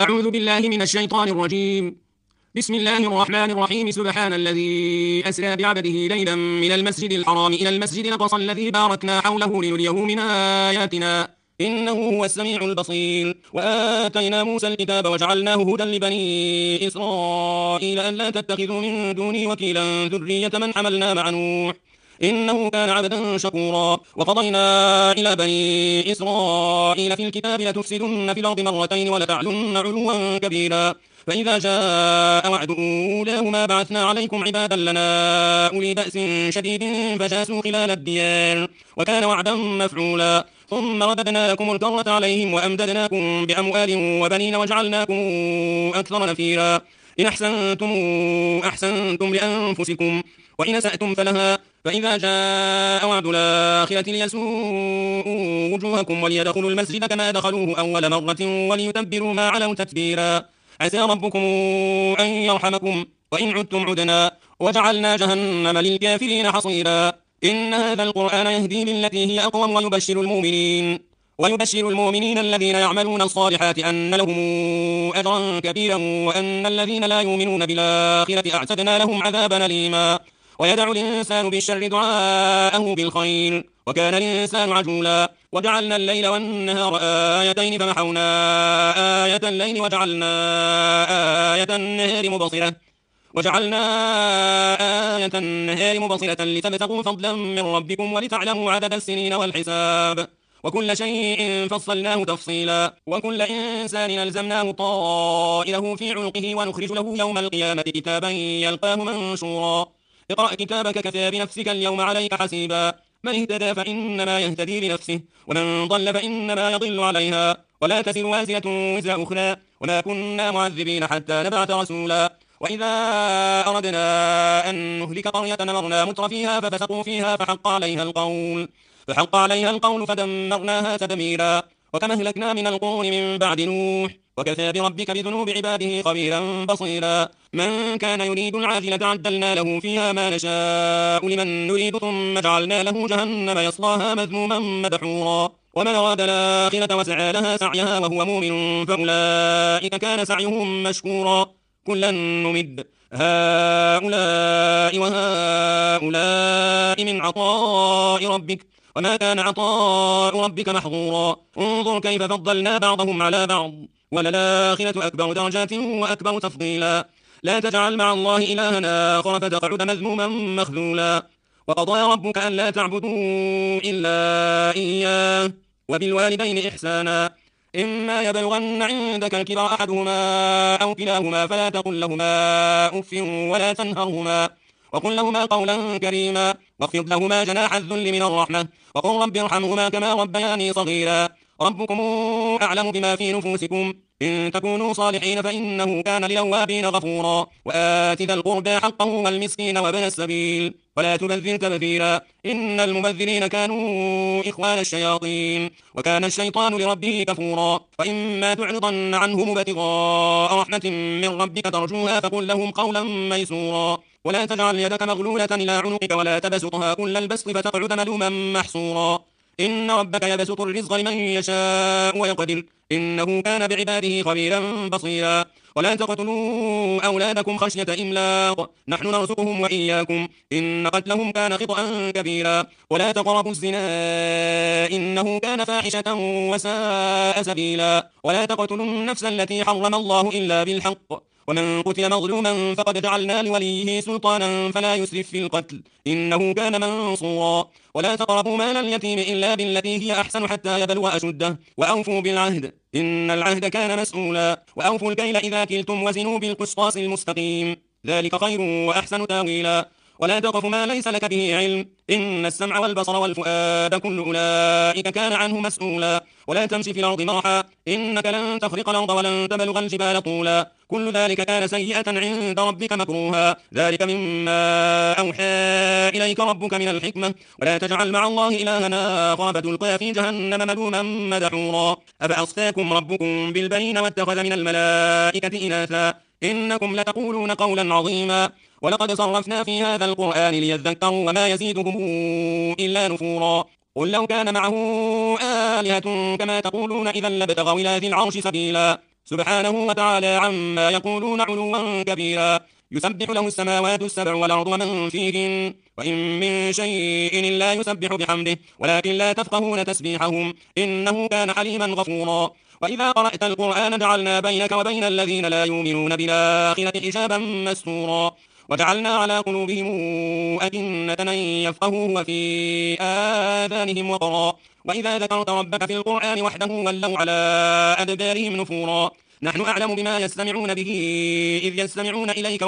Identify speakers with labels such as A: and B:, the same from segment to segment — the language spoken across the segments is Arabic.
A: أعوذ بالله من الشيطان الرجيم. بسم الله الرحمن الرحيم. سبحان الذي أسرى بعبده ليلا من المسجد الحرام إلى المسجد الأقصى الذي باركنا حوله لنريه من آياتنا إنه هو السميع البصير. وآتينا موسى الكتاب وجعلناه هدى لبني إسرائيل ألا تتخذوا من دوني وكيلا ذرية من حملنا مع نوح إنه كان عبدا شكورا. وقضينا إلى بني إسرائيل في الكتاب لتفسدن في الأرض مرتين ولتعلن علوا كبيرا. فإذا جاء وعد أولاهما بعثنا عليكم عبادا لنا أولي بأس شديد فجاسوا خلال الديار وكان وعدا مفعولا. ثم رددنا لكم الكرة عليهم وأمددناكم بأموال وبنين وجعلناكم أكثر نفيرا. إن أحسنتم أحسنتم لأنفسكم وإن أسأتم فلها. فإذا جاء وعد الآخرة ليسوءوا وجوهكم وليدخلوا المسجد كما دخلوه أول مرة وليتبروا ما علوا تتبيرا. عسى ربكم أن يرحمكم وإن عدتم عدنا وجعلنا جهنم للكافرين حصيرا. إن هذا القرآن يهدي للتي هي أقوم ويبشر المؤمنين الذين يعملون الصالحات أن لهم أجرا كبيرا وأن الذين لا يؤمنون بالآخرة أعتدنا لهم عذابا أليما. ويدع الإنسان بالشر دعاءه بالخير وكان الإنسان عجولا. وجعلنا الليل والنهار آيتين فمحونا آية الليل وجعلنا آية النهار مبصرة لتبتغوا فضلا من ربكم ولتعلموا عدد السنين والحساب وكل شيء فصلناه تفصيلا. وكل إنسان ألزمناه طائره في عنقه ونخرج له يوم القيامة كتابا يلقاه منشورا. اقرأ كتابك كفى بنفسك اليوم عليك حسيبا. من اهتدى فإنما يهتدي لنفسه ومن ضل فإنما يضل عليها ولا تزر وازرة وزر أخرى وما كنا معذبين حتى نبعث رسولا. وإذا أردنا أن نهلك قرية أمرنا متر فيها ففسقوا فيها فحق عليها القول فدمرناها تدميرا. وكما أهلكنا من القرون من بعد نوح وكفى بربك بذنوب عباده خبيرا بصيرا. من كان يريد العاجلة عجلنا له فيها ما نشاء لمن نريد ثم جعلنا له جهنم يصلاها مذموما مدحورا. ومن أراد الآخرة وسعى لها سعيها وهو مؤمن فأولئك كان سعيهم مشكورا. كلا نمد هؤلاء وهؤلاء من عطاء ربك وما كان عطاء ربك محظورا. انظر كيف فضلنا بعضهم على بعض وللآخرة أكبر درجات وأكبر تفضيلا. لا تجعل مع الله إلها آخر فتقعد مذموما مخذولا. وقضى ربك ألا تعبدوا إلا إياه وبالوالدين إحسانا. إما يبلغن عندك الكبر أحدهما أو كلاهما فلا تقل لهما أف ولا تنهرهما وقل لهما قولا كريما واخفض لهما جناح الذل من الرحمة وقل رب ارحمهما كما ربياني صغيرا. ربكم أعلم بما في نفوسكم إن تكونوا صالحين فإنه كان للأوابين غفورا. وآت ذا القربى حقه والمسكين وابن السبيل ولا تبذر تبذيرا إن المبذرين كانوا إخوان الشياطين وكان الشيطان لربه كفورا. فإما تعرضن عنهم ابتغاء رحمة من ربك ترجوها فقل لهم قولا ميسورا. ولا تجعل يدك مغلولة إلى عنقك ولا تبسطها كل البسط فتقعد ملوما محسورا. إن ربك يبسط الرزق لمن يشاء ويقدر إنه كان بعباده خبيرا بصيرا. ولا تقتلوا أولادكم خشية إملاق نحن نرزقهم وإياكم إن قتلهم كان خطأ كبيرا. ولا تقربوا الزنا إنه كان فاحشة وساء سبيلا. ولا تقتلوا النفس التي حرم الله إلا بالحق ومن قتل مظلوما فقد جعلنا لوليه سلطانا فلا يسرف في القتل إنه كان منصورا. ولا تقربوا مال اليتيم إلا بالتي هي أحسن حتى يبلغ أشده وأوفوا بالعهد إن العهد كان مسؤولا. وأوفوا الكيل إذا كلتم وزنوا بالقسطاس المستقيم ذلك خير وأحسن تاويلا. ولا تقف ما ليس لك به علم إن السمع والبصر والفؤاد كل أولئك كان عنه مسؤولا. ولا تمشي في الأرض مرحا إنك لن تخرق الأرض ولن تبلغ الجبال طولا كل ذلك كان سيئة عند ربك مكروها. ذلك مما أوحى إليك ربك من الحكمة. ولا تجعل مع الله إلها آخر فتلقى في جهنم ملوما مدحورا. أفأصفاكم ربكم بالبنين واتخذ من الملائكة إناثا إنكم لتقولون قولا عظيما. ولقد صرفنا في هذا القرآن ليذكروا وما يزيدهم إلا نفورا. قل لو كان معه آلهة كما تقولون إذا لابتغوا إلى ذي العرش سبيلا. سبحانه وتعالى عما يقولون علوا كبيرا. يسبح له السماوات السبع والأرض ومن فيهن وإن من شيء إلا يسبح بحمده ولكن لا تفقهون تسبيحهم إنه كان حليما غفورا. وإذا قرأت القرآن جعلنا بينك وبين الذين لا يؤمنون بالآخرة حجابا مستورا وجعلنا على قلوبهم أكنة أن يفقهوه وفي آذانهم وقرا وإذا ذكرت ربك في القرآن وحده ولوا على أدبارهم نفورا. نحن أعلم بما يستمعون به إذ يستمعون إليك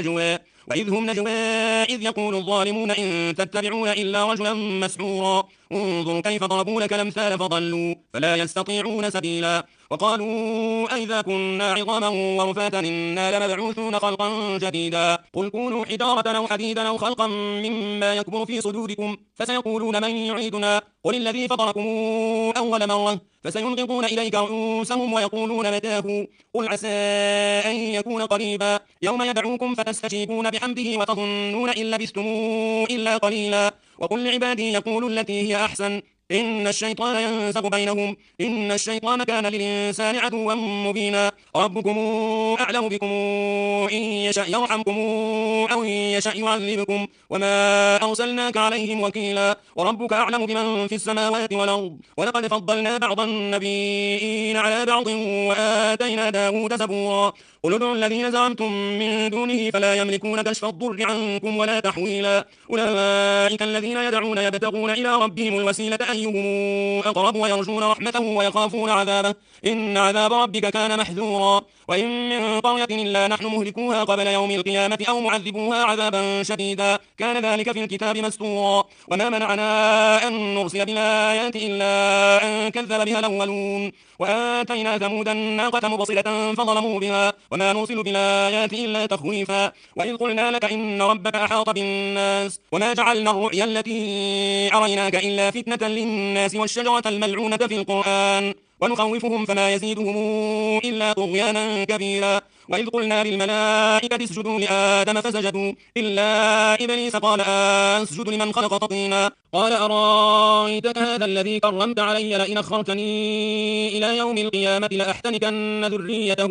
A: وإذ هم نجوى إذ يقول الظالمون إن تتبعون إلا رجلا مسحورا. انظر كيف ضربوا لك الأمثال فضلوا فلا يستطيعون سبيلا. وقالوا أئذا كنا عظاما ورفاتا إنا لمبعوثون خلقا جديدا. قل كونوا حجارة أو حديدا أو خلقا مما يكبر في صدوركم فسيقولون من يعيدنا قل الذي فطركم أول مرة فسينغضون إليك رؤوسهم ويقولون متاه قل عسى أن يكون قريبا. يوم يدعوكم فتستجيبون بحمده وتظنون إن لبثتم إلا قليلا. وقل لعبادي يقولوا التي هي أحسن إن الشيطان ينزغ بينهم إن الشيطان كان للإنسان عدوا مبينا. ربكم أعلم بكم إن يشأ يرحمكم أو إن يشأ يعذبكم وما أرسلناك عليهم وكيلا. وربك أعلم بمن في السماوات والأرض ولقد فضلنا بعض النبيين على بعض وآتينا داود زبورا. قل ادعوا الذين زعمتم من دونه فلا يملكون كشف الضر عنكم ولا تحويلا. أولئك الذين يدعون يبتغون إلى ربهم الوسيلة أيهم أقرب ويرجون رحمته ويخافون عذابه إن عذاب ربك كان محذورا. وإن من قرية إلا نحن مهلكوها قبل يوم القيامة أو معذبوها عذابا شديدا كان ذلك في الكتاب مسطورا. وما منعنا أن نرسل بالآيات إلا أن كذب بها الأولون وآتينا ثمود الناقة مبصرة فظلموا بها وما نرسل بالآيات إلا تخويفا. وإذ قلنا لك إن ربك أحاط بالناس وما جعلنا الرؤيا التي أريناك إلا فتنة للناس والشجرة الملعونة في القرآن ونخوفهم فما يزيدهم إلا طغيانا كبيرا. وإذ قلنا للملائكة اسجدوا لآدم فسجدوا إلا إبليس قال أسجد لمن خلقت طينا قال أرأيتك هذا الذي كرمت علي لئن أخرتني إلى يوم القيامة لأحتنكن ذريته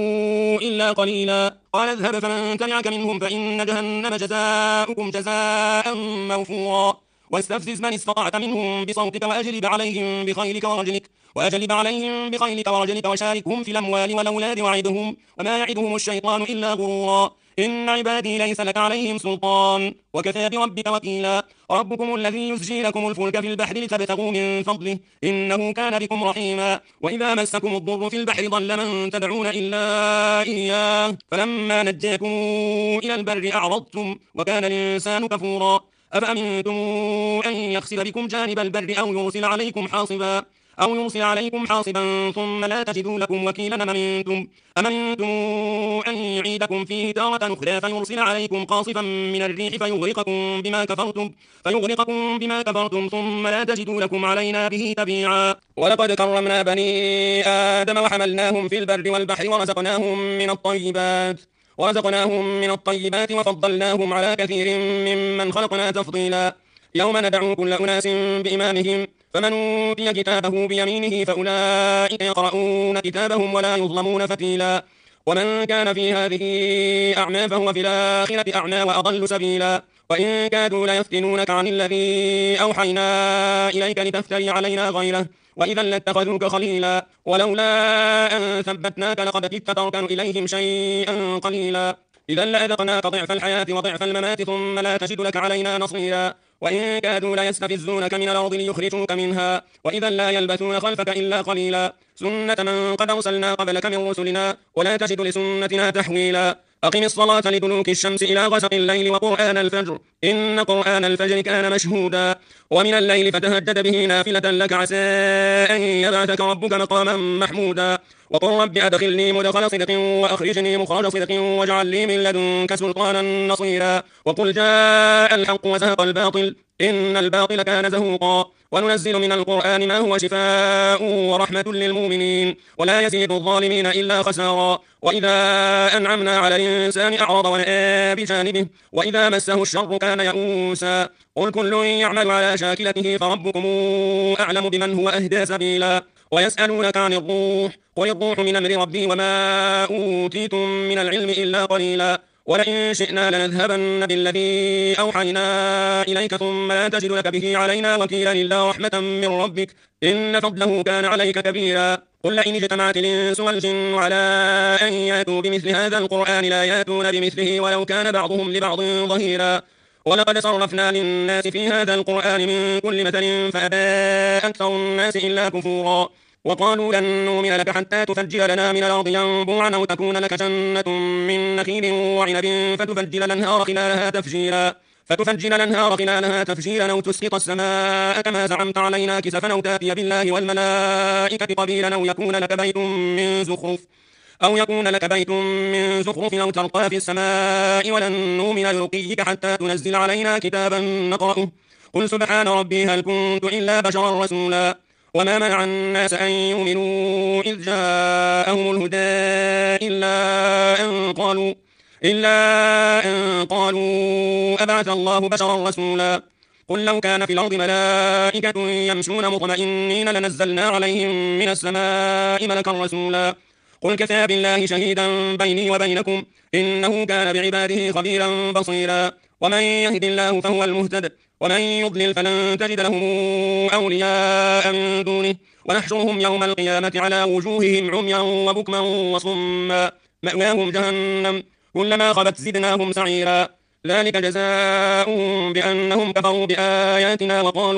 A: إلا قليلا. قال اذهب فمن تبعك منهم فإن جهنم جزاؤكم جزاء موفورا. واستفزز من استطعت منهم بصوتك وأجلب عليهم بخيلك ورجلك وشاركهم في الأموال والأولاد وعدهم وما يعدهم الشيطان إلا غرورا. إن عبادي ليس لك عليهم سلطان وكفى بربك وكيلا. ربكم الذي يسجي لكم الفلك في البحر لتبتغوا من فضله إنه كان بكم رحيما. وإذا مسكم الضر في البحر ضل من تدعون إلا إياه فلما نجاكم إلى البر أعرضتم وكان الإنسان كفورا. أفأمنتم أن يخسف بكم جانب البر أو يرسل عليكم حاصبا ثم لا تجدوا لكم وكيلا. أمنتم أن يعيدكم فيه تارة أخرى فيرسل عليكم قاصفا من الريح فيغرقكم بما كفرتم ثم لا تجدوا لكم علينا به تبيعا. ولقد كرمنا بني آدم وحملناهم في البر والبحر ورزقناهم من الطيبات وفضلناهم على كثير ممن خلقنا تفضيلا. يوم ندعو كل أناس بإمامهم فمن أوتي كتابه بيمينه فأولئك يقرؤون كتابهم ولا يظلمون فتيلا. ومن كان في هذه أعمى فهو في الآخرة أعمى وأضل سبيلا. وإن كادوا ليفتنونك عن الذي أوحينا إليك لتفتري علينا غيره وإذا لاتخذوك خليلا. ولولا أن ثبتناك لقد كدت تركن إليهم شيئا قليلا. إذا لأذقناك ضعف الحياة وضعف الممات ثم لا تجد لك علينا نصيرا. وإن كادوا ليستفزونك من الأرض ليخرجوك منها وإذا لا يلبثون خلفك إلا قليلا. سنة من قد أرسلنا قبلك من رسلنا ولا تجد لسنتنا تحويلا. أقم الصلاة لدلوك الشمس إلى غسق الليل وقرآن الفجر إن قرآن الفجر كان مشهودا. ومن الليل فتهجد به نافلة لك عسى أن يبعثك ربك مقاما محمودا. وقل رب أدخلني مدخل صدق وأخرجني مخرج صدق واجعل لي من لدنك سلطانا نصيرا. وقل جاء الحق وزهق الباطل إن الباطل كان زهوقا. وننزل من القرآن ما هو شفاء ورحمة للمؤمنين ولا يزيد الظالمين إلا خسارا. وإذا أنعمنا على الإنسان أعرض ونأى بجانبه وإذا مسه الشر كان يئوسا. قل كل يعمل على شاكلته فربكم أعلم بمن هو أهدى سبيلا. ويسألونك عن الروح قل الروح من أمر ربي وما أوتيتم من العلم إلا قليلا ولئن شئنا لنذهبن بالذي أوحينا إليك ثم لا تجد لك به علينا وكيلا إلا رحمة من ربك إن فضله كان عليك كبيرا قل لئن اجتمعت الإنس والجن على أن يأتوا بمثل هذا القرآن لا يأتون بمثله ولو كان بعضهم لبعض ظهيرا ولقد صرفنا للناس في هذا القرآن من كل مثل فأبى أكثر الناس إلا كفورا وقالوا لن نؤمن لك حتى تفجر لنا من الأرض ينبوعا أو تكون لك جنة من نخيل وعنب فتفجر الأنهار خلالها تفجيرا أو تسقط السماء كما زعمت علينا كسفا أو تأتي بالله والملائكة قبيلا أو يكون لك بيت من زخرف أو ترقى في السماء ولن نؤمن لرقيك حتى تنزل علينا كتابا نقرأه قل سبحان ربي هل كنت إلا بشرا رسولا وما منع الناس أن يؤمنوا إذ جاءهم الهدى إلا أن قالوا أبعث الله بشرا رسولا قل لو كان في الأرض ملائكة يمشون مطمئنين لنزلنا عليهم من السماء ملكا رسولا قل كفى بالله شهيدا بيني وبينكم إنه كان بعباده خبيرا بصيرا ومن يهد الله فهو المهتد ومن يضلل فلن تجد لهم أولياء من دونه ونحشرهم يوم القيامة على وجوههم عميا وبكما وصما مأواهم جهنم كلما خبت زدناهم سعيرا ذلك جزاؤهم بأنهم كفروا بآياتنا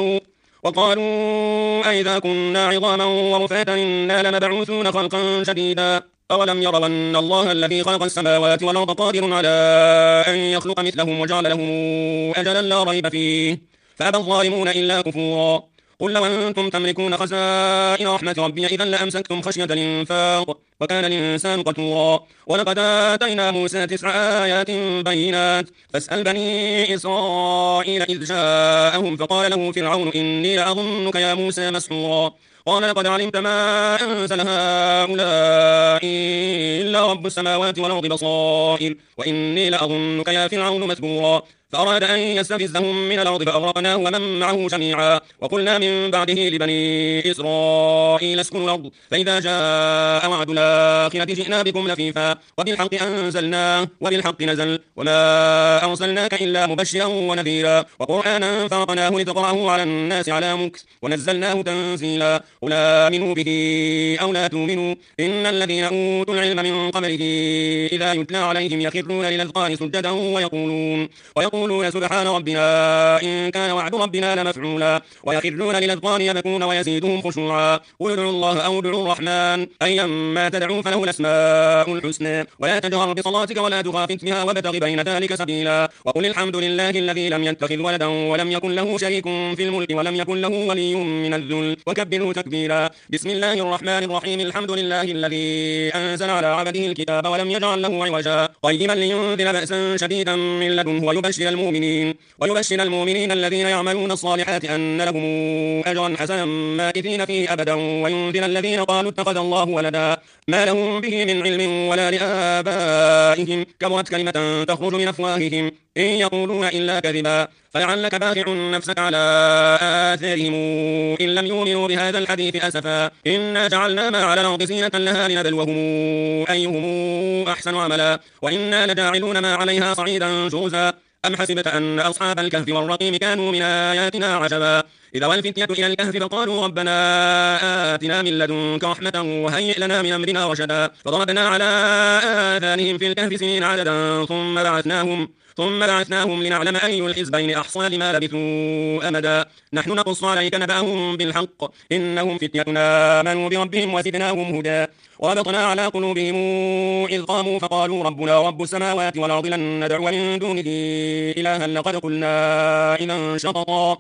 A: وقالوا أئذا كنا عظاما ورفاتا إنا لمبعوثون خلقا جديدا أولم يروا أن الله الذي خلق السماوات والأرض قادر على أن يخلق مثلهم وجعل لهم أجلا لا ريب فيه فأبى الظالمون إلا كفورا قل لو أنتم تملكون خزائن رحمة ربي إذا لأمسكتم خشية الإنفاق وكان الإنسان قتورا ولقد آتينا موسى 9 آيات بينات فاسأل بني إسرائيل إذ جاءهم فقال له فرعون إني لأظنك يا موسى مسحورا قال لقد علمت ما أنزل هؤلاء إلا رب السماوات والأرض بصائر وإني لأظنك يا فرعون مثبورا فأراد أن يستفزهم من الأرض فأغرقناه ومن معه جميعا وقلنا من بعده لبني إسرائيل اسكنوا الأرض فإذا جاء وعد الآخرة جئنا بكم لفيفا وبالحق أنزلناه وبالحق نزل وما أرسلناك إلا مبشرا ونذيرا وقرآنا فرقناه لتقرأه على الناس على مكث ونزلناه تنزيلا قل آمنوا به أو لا تؤمنوا إن الذين أوتوا العلم من قبله إذا يتلى عليهم يخرون للأذقان سجدا ويقولون سبحان ربنا إن كان وعد ربنا لمفعولا ويخرون للأذقان يبكون ويزيدهم خشوعا قل ادعوا الله أو ادعوا الرحمن أيما تدعوا فله الأسماء الحسنى ولا تجهر بصلاتك ولا تخافت بها وابتغ بين ذلك سبيلا وقل الحمد لله الذي لم يتخذ ولدا ولم يكن له شريك في الملك ولم يكن له ولي من الذل وكبره تكبيرا بسم الله الرحمن الرحيم الحمد لله الذي أنزل على عبده الكتاب ولم يجعل له عوجا قيما لينذر بأسا شديدا من لدنه ويبشر المؤمنين الذين يعملون الصالحات أن لهم أجرا حسنا ماكثين فيه أبدا وينذر الذين قالوا اتخذ الله ولدا ما لهم به من علم ولا لآبائهم كبرت كلمة تخرج من أفواههم إن يقولون إلا كذبا فلعلك باخع نفسك على آثارهم إن لم يؤمنوا بهذا الحديث أسفا إنا جعلنا ما على الأرض زينة لها لنبلوهم أيهم أحسن عملا وإنا لجاعلون ما عليها صعيدا جرزا أم حسبت أن أصحاب الكهف والرقيم كانوا من آياتنا عجبا إذا والفتية إلى الكهف فقالوا ربنا آتنا من لدنك رحمة وهيئ لنا من أمرنا رشدا فضربنا على آذانهم في الكهف سنين عددا ثم بعثناهم لنعلم أي الحزبين أحصى لما لبثوا أمدا نحن نقص عليك نبأهم بالحق إنهم فتيتنا آمنوا بربهم وزدناهم هدى وربطنا على قلوبهم إذ قاموا فقالوا ربنا رب السماوات والأرض لن ندعو من دونه إلها لقد قلنا إذا شططا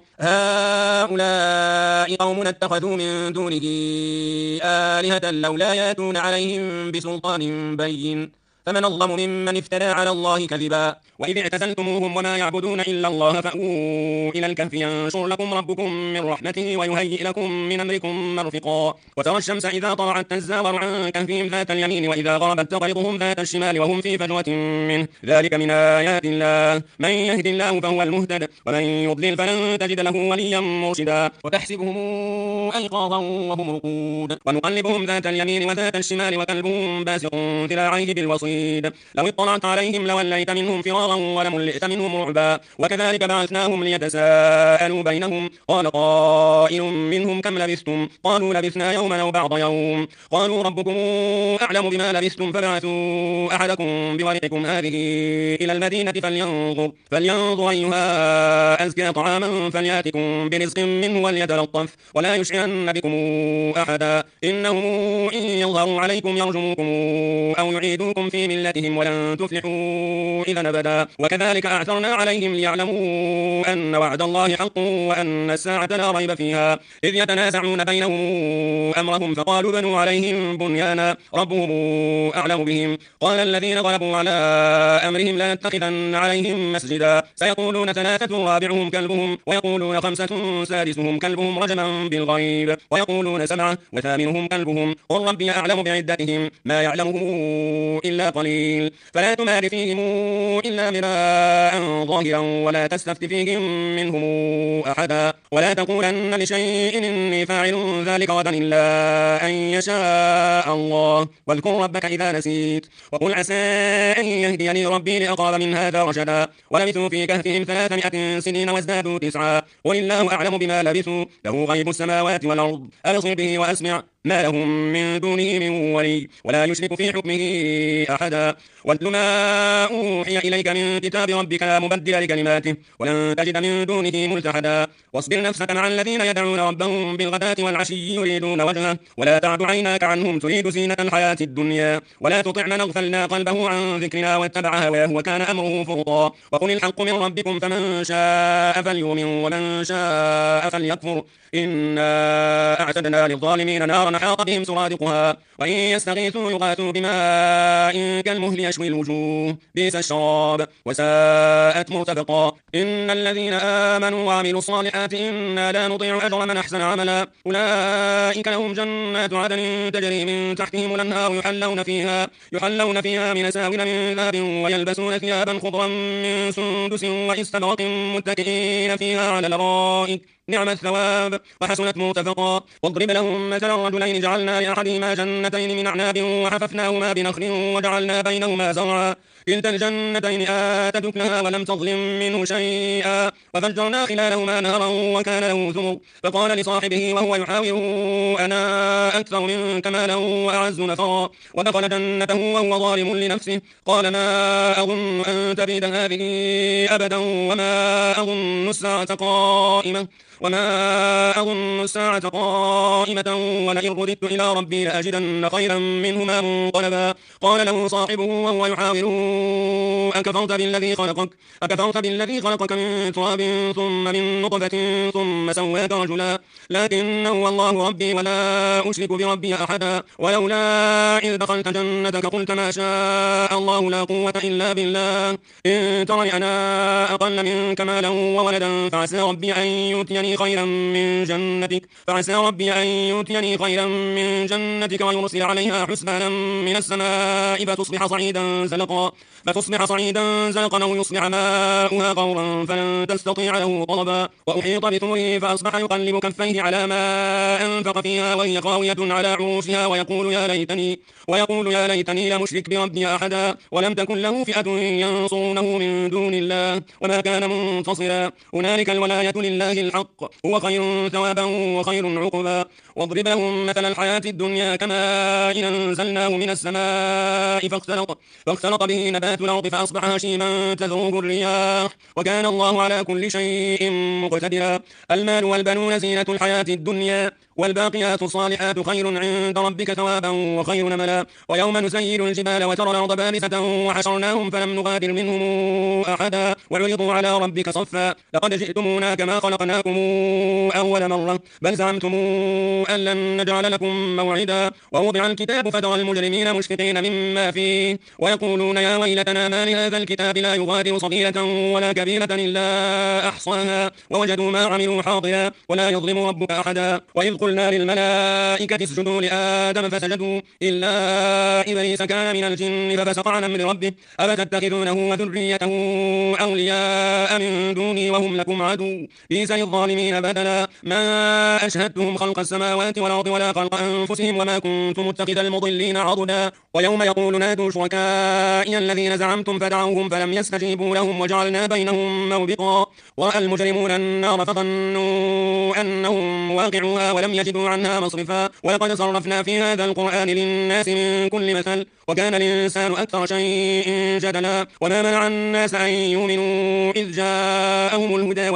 A: هؤلاء قوم اتخذوا من دونه آلهة لولا يأتون عليهم بسلطان بين فمن أظلم ممن افترى على الله كذبا. وإذ اعتزلتموهم وما يعبدون إلا الله فأووا إلى الكهف ينشر لكم ربكم من رحمته ويهيئ لكم من أمركم مرفقا. وترى الشمس إذا طلعت تزاور عن كهفهم ذات اليمين وإذا غربت تقرضهم ذات الشمال وهم في فجوة منه، ذلك من آيات الله، من يهد الله فهو المهتد ومن يضلل فلن تجد له وليا مرشدا. وتحسبهم أيقاظا وهم رقود ونقلبهم ذات اليمين وذات الشمال وكلبهم باسط ذراعيه بالوصيد، لو اطلعت عليهم لوليت منهم فرارا ولملئت منهم رعبا. وكذلك بعثناهم ليتساءلوا بينهم، قال قائل منهم كم لبثتم؟ قالوا لبثنا يوما أو بعض يوم. قالوا ربكم أعلم بما لبثتم فابعثوا أحدكم بورقكم هذه إلى المدينة فلينظر أيها أزكى طعاما فلياتكم برزق منه وليتلطف ولا يشعرن بكم أحدا، إنهم إن يظهروا عليكم يرجموكم أو يعيدوكم في ملتهم ولن تفلحوا إذا أبدا. وكذلك أعثرنا عليهم ليعلموا أن وعد الله حق وأن الساعة لا ريب فيها، إذ يتنازعون بينهم أمرهم فقالوا بنوا عليهم بنيانا ربهم أعلم بهم. قال الذين غلبوا على أمرهم لنتخذن عليهم مسجدا، سيقولون ثلاثة رابعهم كلبهم ويقولون خمسة سادسهم كلبهم رجما بالغيب ويقولون سبعة وثامنهم كلبهم، قل ربي أعلم بعدتهم ما يعلمهم إلا قليل، فلا تمار فيهم إلا مراء ظاهرا ولا تستفت فيهم منهم أحدا، ولا تقولن لشيء إني فاعل ذلك غدا إلا أن يشاء الله، واذكر ربك إذا نسيت وقل عسى أن يهديني ربي لأقرب من هذا رشدا. ولبثوا في كهفهم 300 سنين وازدادوا 9، قل الله أعلم بما لبثوا له غيب السماوات والأرض أبصر به وأسمع ما لهم من دونه من ولي ولا يشرك في حكمه أحدا. واتل ما أوحي إليك من كتاب ربك لا مبدل لكلماته ولن تجد من دونه ملتحدا. واصبر نفسك مع الذين يدعون ربهم بالغداة والعشي يريدون وجهه ولا تعد عيناك عنهم تريد زينة الحياة الدنيا ولا تطع من أغفلنا قلبه عن ذكرنا واتبع هواه وكان أمره فرطا. وقل الحق من ربكم فمن شاء فليؤمن ومن شاء فليكفر، إنا أعتدنا للظالمين نارا أحاط بهم سرادقها وإن يستغيثوا يغاثوا بماء كالمهل يشوي الوجوه بئس الشراب وساءت مرتفقا. إن الذين آمنوا وعملوا الصالحات إنا لا نضيع أجر من أحسن عملا، أولئك لهم جنات عدن تجري من تحتهم الأنهار يحلون فيها من أساور من ذهب ويلبسون ثيابا خضرا من سندس واستبرق متكئين فيها على الأرائك نعم الثواب وحسنت مرتفقا. واضرب لهم مثلا رجلين جعلنا لأحدهما جنتين من أعناب وحففناهما بنخل وجعلنا بينهما زرعا كلتا الجنتين آتت أكلها ولم تظلم منه شيئا وفجرنا خلالهما نهرا وكان له ثمر فقال لصاحبه وهو يحاوره أنا أكثر منك مالا وأعز نفرا ودخل جنته وهو ظالم لنفسه قال ما أظن أن تبيد هذه أبدا وما أظن الساعة قائمة ولئن رددت إلى ربي لأجدن خيرا منهما منقلبا. قال له صاحبه وهو يحاوره أكفرت بالذي خلقك من تراب ثم من نطفة ثم سواك رجلا لكن هو الله ربي ولا أشرك بربي أحدا. ولولا إذ دخلت جنتك قلت ما شاء الله لا قوة إلا بالله إن ترني أنا أقل منك مالا وولدا فعسى ربي أن يؤتيني خيرا من جنتك ويرسل عليها حسبانا من السماء فتصبح صعيدا زلقا أو يصبح ماؤها غورا فلن تستطيع له طلبا. وأحيط بثمره فأصبح يقلب كفيه على ما أنفق فيها وهي خاوية على عروشها ويقول يا ليتني لم أشرك بربي أحدا ولم تكن له فئة ينصرونه من دون الله وما كان منتصرا. هنالك الولاية لله الحق هو خير ثوابا وخير عقبا. واضرب لهم مثل الحياة الدنيا كماء أنزلناه من السماء فاختلط به نبات الأرض فأصبح هشيما تذروه الرياح وكان الله على كل شيء مقتدرا. المال والبنون زينة الحياة الدنيا والباقيات الصالحات خير عند ربك ثوابا وخير نملا. ويوم نسير الجبال وترى الأرض بارزة وحشرناهم فلم نغادر منهم أحدا وعرضوا على ربك صفا لقد جئتمونا كما خلقناكم أول مرة بل زعمتم أن لن نجعل لكم موعدا. ووضع الكتاب فترى المجرمين مشفقين مما فيه ويقولون يا ويلتنا ما لهذا الكتاب لا يغادر صغيرة ولا كبيرة إلا أحصاها ووجدوا ما عملوا حاضرا ولا يظلم ربك أحدا. وإذ قلنا للملائكة اسجدوا لآدم فسجدوا إلا إبليس كان من الجن ففسق عن أمر ربه أفتتخذونه وذريته أولياء من دوني وهم لكم عدو بئس للظالمين بدلا. ما أشهدتهم خلق السماوات والأرض ولا خلق أنفسهم وما كنت متخذ المضلين عضدا. ويوم يقول نادوا شركائي الذين زعمتم فدعوهم فلم يستجيبوا لهم وجعلنا بينهم موبقا. ورأى المجرمون النار فظنوا أنهم واقعوها ولم يجدوا عنها مصرفا. ولقد صرفنا في هذا القرآن للناس من كل مثل وكان الإنسان أكثر شيء جدلا. وما منع الناس أن يؤمنوا إذ جاءهم الهدى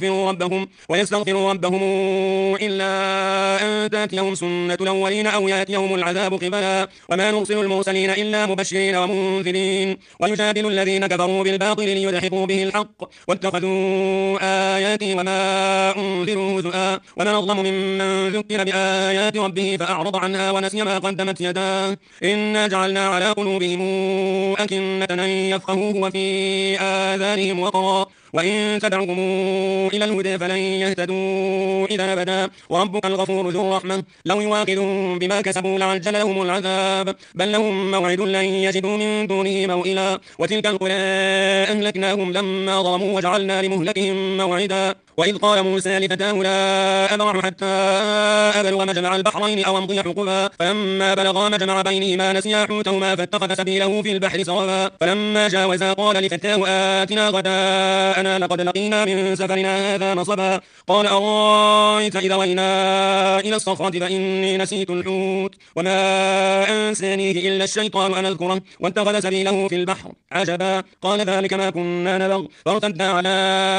A: ويستغفروا ربهم إلا أن تأتيهم سنة الأولين أو يأتيهم العذاب قبلا. وما نرسل المرسلين إلا مبشرين ومنذرين ويجادل الذين كفروا بالباطل ليدحضوا به الحق واتخذوا آياتي وما أنذروا هزؤا. ومن أظلم ممن ذكر بآيات ربه فأعرض عنها ونسي ما قدمت يداه إنا جعلنا على قلوبهم أكنة أن يفقهوه وفي آذانهم وقرا وإن تدعوهم إلى الهدى فلن يهتدوا إذا أبدا. وربك الغفور ذو الرحمة لو يواخذهم بما كسبوا لعجل لهم العذاب بل لهم موعد لن يجدوا من دونه موئلا. وتلك القرى أهلكناهم لما ظلموا وجعلنا لمهلكهم موعدا. وإذ قال موسى لفتاه لا أبرح حتى أبلغ مجمع البحرين أو أمضي حقبا فلما بلغا مجمع بينهما نسيا حوتهما فاتخذ سبيله في البحر سربا. فلما جاوزا قال لفتاه آتنا غداءنا لقد لقينا من سفرنا هذا نصبا. قال أرأيت إذا وينا إلى الصخرة فإني نسيت الحوت وما أنسانيه إلا الشيطان أن أذكره واتخذ سبيله في البحر عجبا. قال ذلك ما كنا نبغ فارتدا على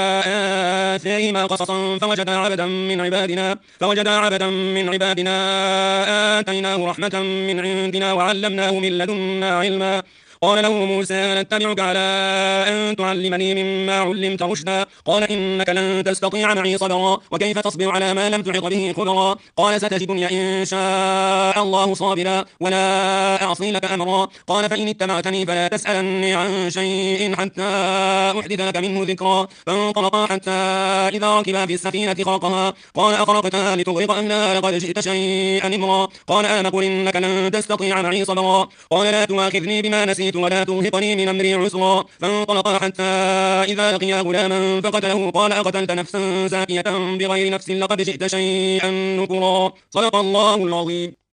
A: آثارهما قصصا فوجدا عبدا من عبادنا آتيناه رحمة من عندنا وعلمناه من لدنا علما. قال له موسى هل اتبعك على أن تعلمني مما علمت رشدا. قال إنك لن تستطيع معي صبرا وكيف تصبر على ما لم تحط به خبرا. قال ستجدني إن شاء الله صابرا ولا أعصي لك أمرا. قال فإن اتبعتني فلا تسألني عن شيء حتى أحدث لك منه ذكرا. فانطلقا حتى إذا ركبا في السفينة خرقها قال أخرقتها لتغرق أهلها لقد جئت شيئا إمرا. قال ألم قل إنك لن تستطيع معي صبرا. قال لا تؤاخذني بما نسيت ولا ترهقني من أمري عسرا. فانطلقا حتى إذا لقيا غلاما فقتله قال أقتلت نفسا زاكية بغير نفس لقد جئت شيئا نكرا. صدق الله العظيم.